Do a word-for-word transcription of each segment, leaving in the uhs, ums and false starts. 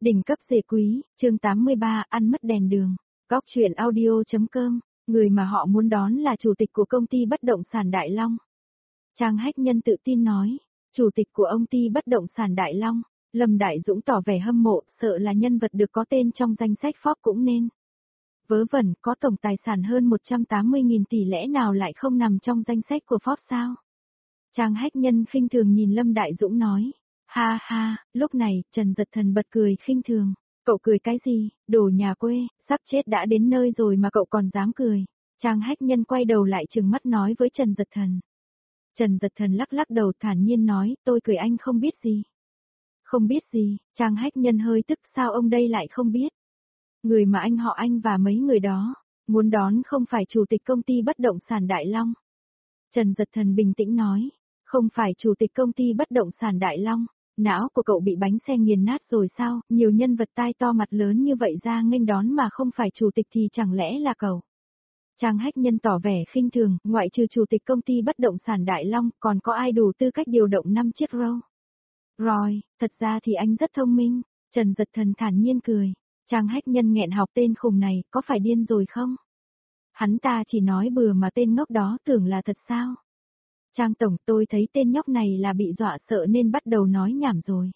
Đỉnh cấp dề quý, chương tám mươi ba, ăn mất đèn đường. Góc truyện audio.com, người mà họ muốn đón là chủ tịch của công ty bất động sản Đại Long. Trang Hách Nhân tự tin nói, chủ tịch của ông ty bất động sản Đại Long. Lâm Đại Dũng tỏ vẻ hâm mộ, sợ là nhân vật được có tên trong danh sách Forbes cũng nên. Vớ vẩn, có tổng tài sản hơn một trăm tám mươi nghìn tỷ lẽ nào lại không nằm trong danh sách của Forbes sao? Trang Hách Nhân khinh thường nhìn Lâm Đại Dũng nói. Ha ha, lúc này, Trần Dật Thần bật cười khinh thường. Cậu cười cái gì, đồ nhà quê, sắp chết đã đến nơi rồi mà cậu còn dám cười. Trang Hách Nhân quay đầu lại trừng mắt nói với Trần Dật Thần. Trần Dật Thần lắc lắc đầu thản nhiên nói, tôi cười anh không biết gì. Không biết gì, Trang Hách Nhân hơi tức, sao ông đây lại không biết. Người mà anh họ anh và mấy người đó, muốn đón không phải chủ tịch công ty bất động sản Đại Long. Trần Dật Thần bình tĩnh nói, không phải chủ tịch công ty bất động sản Đại Long. Não của cậu bị bánh xe nghiền nát rồi sao, nhiều nhân vật tai to mặt lớn như vậy ra nghênh đón mà không phải chủ tịch thì chẳng lẽ là cậu. Trang Hách Nhân tỏ vẻ khinh thường, ngoại trừ chủ tịch công ty bất động sản Đại Long, còn có ai đủ tư cách điều động năm chiếc Rolls Royce, thật ra thì anh rất thông minh, Trần Dật Thần thản nhiên cười. Trang Hách Nhân nghẹn học tên khùng này, có phải điên rồi không? Hắn ta chỉ nói bừa mà tên ngốc đó tưởng là thật sao? Trang Tổng, tôi thấy tên nhóc này là bị dọa sợ nên bắt đầu nói nhảm rồi.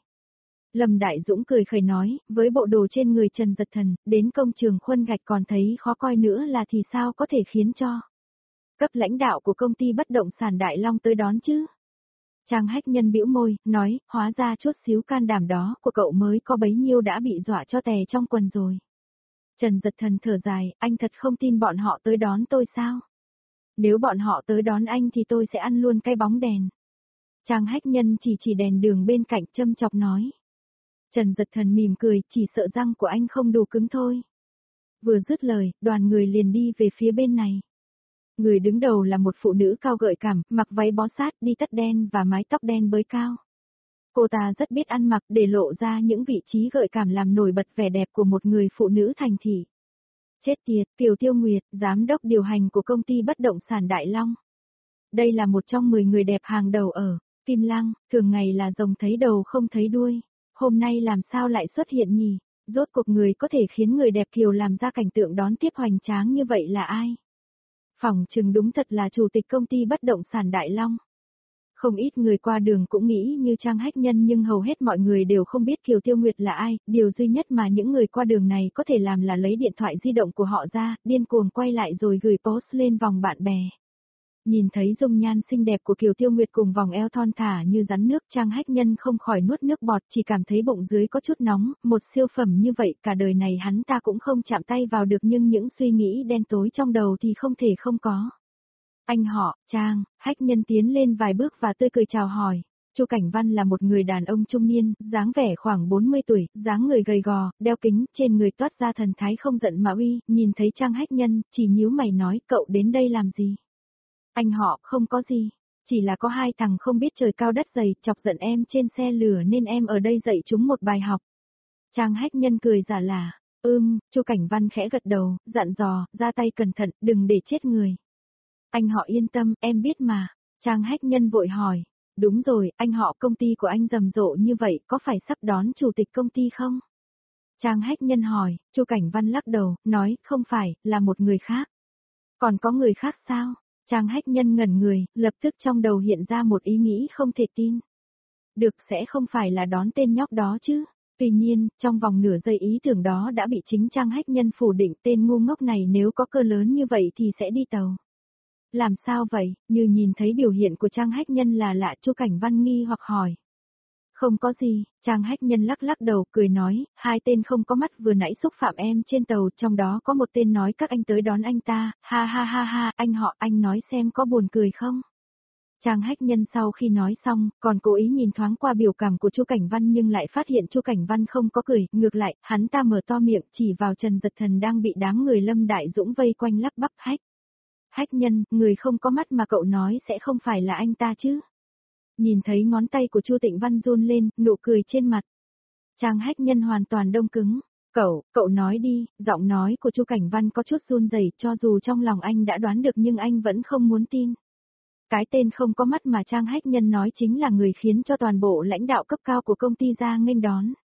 Lâm Đại Dũng cười khẩy nói, với bộ đồ trên người Trần Dật Thần, đến công trường khuân gạch còn thấy khó coi nữa là thì sao có thể khiến cho cấp lãnh đạo của công ty bất động sản Đại Long tới đón chứ? Trang Hách Nhân bĩu môi, nói, hóa ra chút xíu can đảm đó của cậu mới có bấy nhiêu đã bị dọa cho tè trong quần rồi. Trần Dật Thần thở dài, anh thật không tin bọn họ tới đón tôi sao? Nếu bọn họ tới đón anh thì tôi sẽ ăn luôn cái bóng đèn. Trang Hách Nhân chỉ chỉ đèn đường bên cạnh châm chọc nói. Trần Dật Thần mỉm cười, chỉ sợ răng của anh không đủ cứng thôi. Vừa dứt lời, đoàn người liền đi về phía bên này. Người đứng đầu là một phụ nữ cao gợi cảm, mặc váy bó sát, đi tất đen và mái tóc đen bới cao. Cô ta rất biết ăn mặc để lộ ra những vị trí gợi cảm làm nổi bật vẻ đẹp của một người phụ nữ thành thị. Chết tiệt, Kiều Tiêu Nguyệt, giám đốc điều hành của công ty bất động sản Đại Long. Đây là một trong mười người đẹp hàng đầu ở Kim Lăng, thường ngày là rồng thấy đầu không thấy đuôi. Hôm nay làm sao lại xuất hiện nhỉ? Rốt cuộc người có thể khiến người đẹp Kiều làm ra cảnh tượng đón tiếp hoành tráng như vậy là ai? Phỏng chừng đúng thật là chủ tịch công ty bất động sản Đại Long. Không ít người qua đường cũng nghĩ như Trang Hách Nhân nhưng hầu hết mọi người đều không biết Kiều Tiêu Nguyệt là ai, điều duy nhất mà những người qua đường này có thể làm là lấy điện thoại di động của họ ra, điên cuồng quay lại rồi gửi post lên vòng bạn bè. Nhìn thấy dung nhan xinh đẹp của Kiều Tiêu Nguyệt cùng vòng eo thon thả như rắn nước, Trang Hách Nhân không khỏi nuốt nước bọt, chỉ cảm thấy bụng dưới có chút nóng, một siêu phẩm như vậy cả đời này hắn ta cũng không chạm tay vào được nhưng những suy nghĩ đen tối trong đầu thì không thể không có. Anh họ, Trang, Hách Nhân tiến lên vài bước và tươi cười chào hỏi. Chu Cảnh Văn là một người đàn ông trung niên, dáng vẻ khoảng bốn mươi tuổi, dáng người gầy gò, đeo kính, trên người toát ra thần thái không giận mà uy, nhìn thấy Trang Hách Nhân, chỉ nhíu mày nói, cậu đến đây làm gì? Anh họ, không có gì, chỉ là có hai thằng không biết trời cao đất dày, chọc giận em trên xe lửa nên em ở đây dạy chúng một bài học. Trang Hách Nhân cười giả là, ưm, Chu Cảnh Văn khẽ gật đầu, dặn dò, ra tay cẩn thận, đừng để chết người. Anh họ yên tâm, em biết mà. Trang Hách Nhân vội hỏi, đúng rồi, anh họ công ty của anh rầm rộ như vậy, có phải sắp đón chủ tịch công ty không? Trang Hách Nhân hỏi, Chu Cảnh Văn lắc đầu, nói, không phải, là một người khác. Còn có người khác sao? Trang Hách Nhân ngẩn người, lập tức trong đầu hiện ra một ý nghĩ không thể tin. Được, sẽ không phải là đón tên nhóc đó chứ? Tuy nhiên, trong vòng nửa giây ý tưởng đó đã bị chính Trang Hách Nhân phủ định, tên ngu ngốc này nếu có cơ lớn như vậy thì sẽ đi tàu. Làm sao vậy? Như nhìn thấy biểu hiện của Trang Hách Nhân là lạ, Chu Cảnh Văn nghi hoặc hỏi. Không có gì, Trang Hách Nhân lắc lắc đầu, cười nói, hai tên không có mắt vừa nãy xúc phạm em trên tàu, trong đó có một tên nói các anh tới đón anh ta, ha ha ha ha, anh họ, anh nói xem có buồn cười không? Trang Hách Nhân sau khi nói xong, còn cố ý nhìn thoáng qua biểu cảm của Chu Cảnh Văn nhưng lại phát hiện Chu Cảnh Văn không có cười, ngược lại, hắn ta mở to miệng chỉ vào Trần Dật Thần đang bị đám người Lâm Đại Dũng vây quanh lắp bắp. Hách. Hách Nhân, người không có mắt mà cậu nói sẽ không phải là anh ta chứ? Nhìn thấy ngón tay của Chu Tịnh Văn run lên, nụ cười trên mặt. Trang Hách Nhân hoàn toàn đông cứng. Cậu, cậu nói đi, giọng nói của Chu Cảnh Văn có chút run rẩy, cho dù trong lòng anh đã đoán được nhưng anh vẫn không muốn tin. Cái tên không có mắt mà Trang Hách Nhân nói chính là người khiến cho toàn bộ lãnh đạo cấp cao của công ty ra nghênh đón.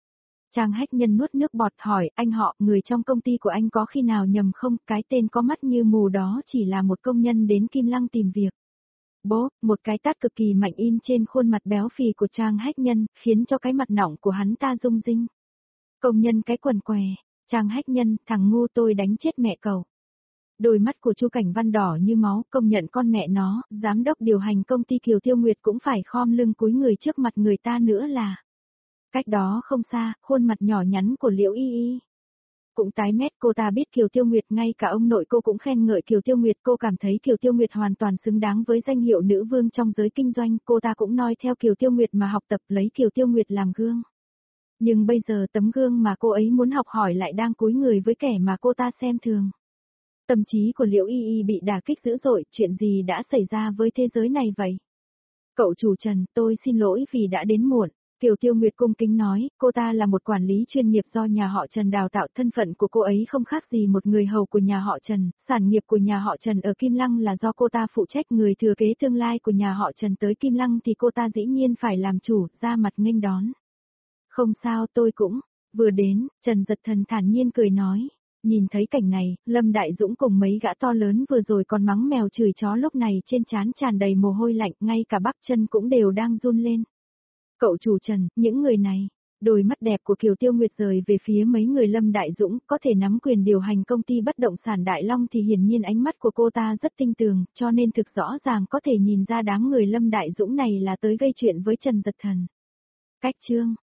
Trang Hách Nhân nuốt nước bọt hỏi, anh họ, người trong công ty của anh có khi nào nhầm không, cái tên có mắt như mù đó chỉ là một công nhân đến Kim Lăng tìm việc. Bố, một cái tát cực kỳ mạnh in trên khuôn mặt béo phì của Trang Hách Nhân, khiến cho cái mặt nọng của hắn ta rung rinh. Công nhân cái quần què, Trang Hách Nhân, thằng ngu tôi đánh chết mẹ cậu. Đôi mắt của Chu Cảnh Văn đỏ như máu, công nhận con mẹ nó, giám đốc điều hành công ty Kiều Tiêu Nguyệt cũng phải khom lưng cúi người trước mặt người ta nữa là. Cách đó không xa, khuôn mặt nhỏ nhắn của Liễu Y Y. Cũng tái mét, cô ta biết Kiều Tiêu Nguyệt, ngay cả ông nội cô cũng khen ngợi Kiều Tiêu Nguyệt, cô cảm thấy Kiều Tiêu Nguyệt hoàn toàn xứng đáng với danh hiệu nữ vương trong giới kinh doanh, cô ta cũng noi theo Kiều Tiêu Nguyệt mà học tập, lấy Kiều Tiêu Nguyệt làm gương. Nhưng bây giờ tấm gương mà cô ấy muốn học hỏi lại đang cúi người với kẻ mà cô ta xem thường. Tâm trí của Liễu Y Y bị đả kích dữ dội, chuyện gì đã xảy ra với thế giới này vậy? Cậu chủ Trần, tôi xin lỗi vì đã đến muộn. Kiều Tiêu Nguyệt cung kính nói, cô ta là một quản lý chuyên nghiệp do nhà họ Trần đào tạo, thân phận của cô ấy không khác gì một người hầu của nhà họ Trần, sản nghiệp của nhà họ Trần ở Kim Lăng là do cô ta phụ trách, người thừa kế tương lai của nhà họ Trần tới Kim Lăng thì cô ta dĩ nhiên phải làm chủ, ra mặt nghênh đón. Không sao, tôi cũng, vừa đến, Trần Dật Thần thản nhiên cười nói. Nhìn thấy cảnh này, Lâm Đại Dũng cùng mấy gã to lớn vừa rồi còn mắng mèo chửi chó lúc này trên trán tràn đầy mồ hôi lạnh, ngay cả bắp chân cũng đều đang run lên. Cậu chủ Trần, những người này, đôi mắt đẹp của Kiều Tiêu Nguyệt rời về phía mấy người Lâm Đại Dũng, có thể nắm quyền điều hành công ty bất động sản Đại Long thì hiển nhiên ánh mắt của cô ta rất tinh tường, cho nên thực rõ ràng có thể nhìn ra đám người Lâm Đại Dũng này là tới gây chuyện với Trần Dật Thần. Cách chương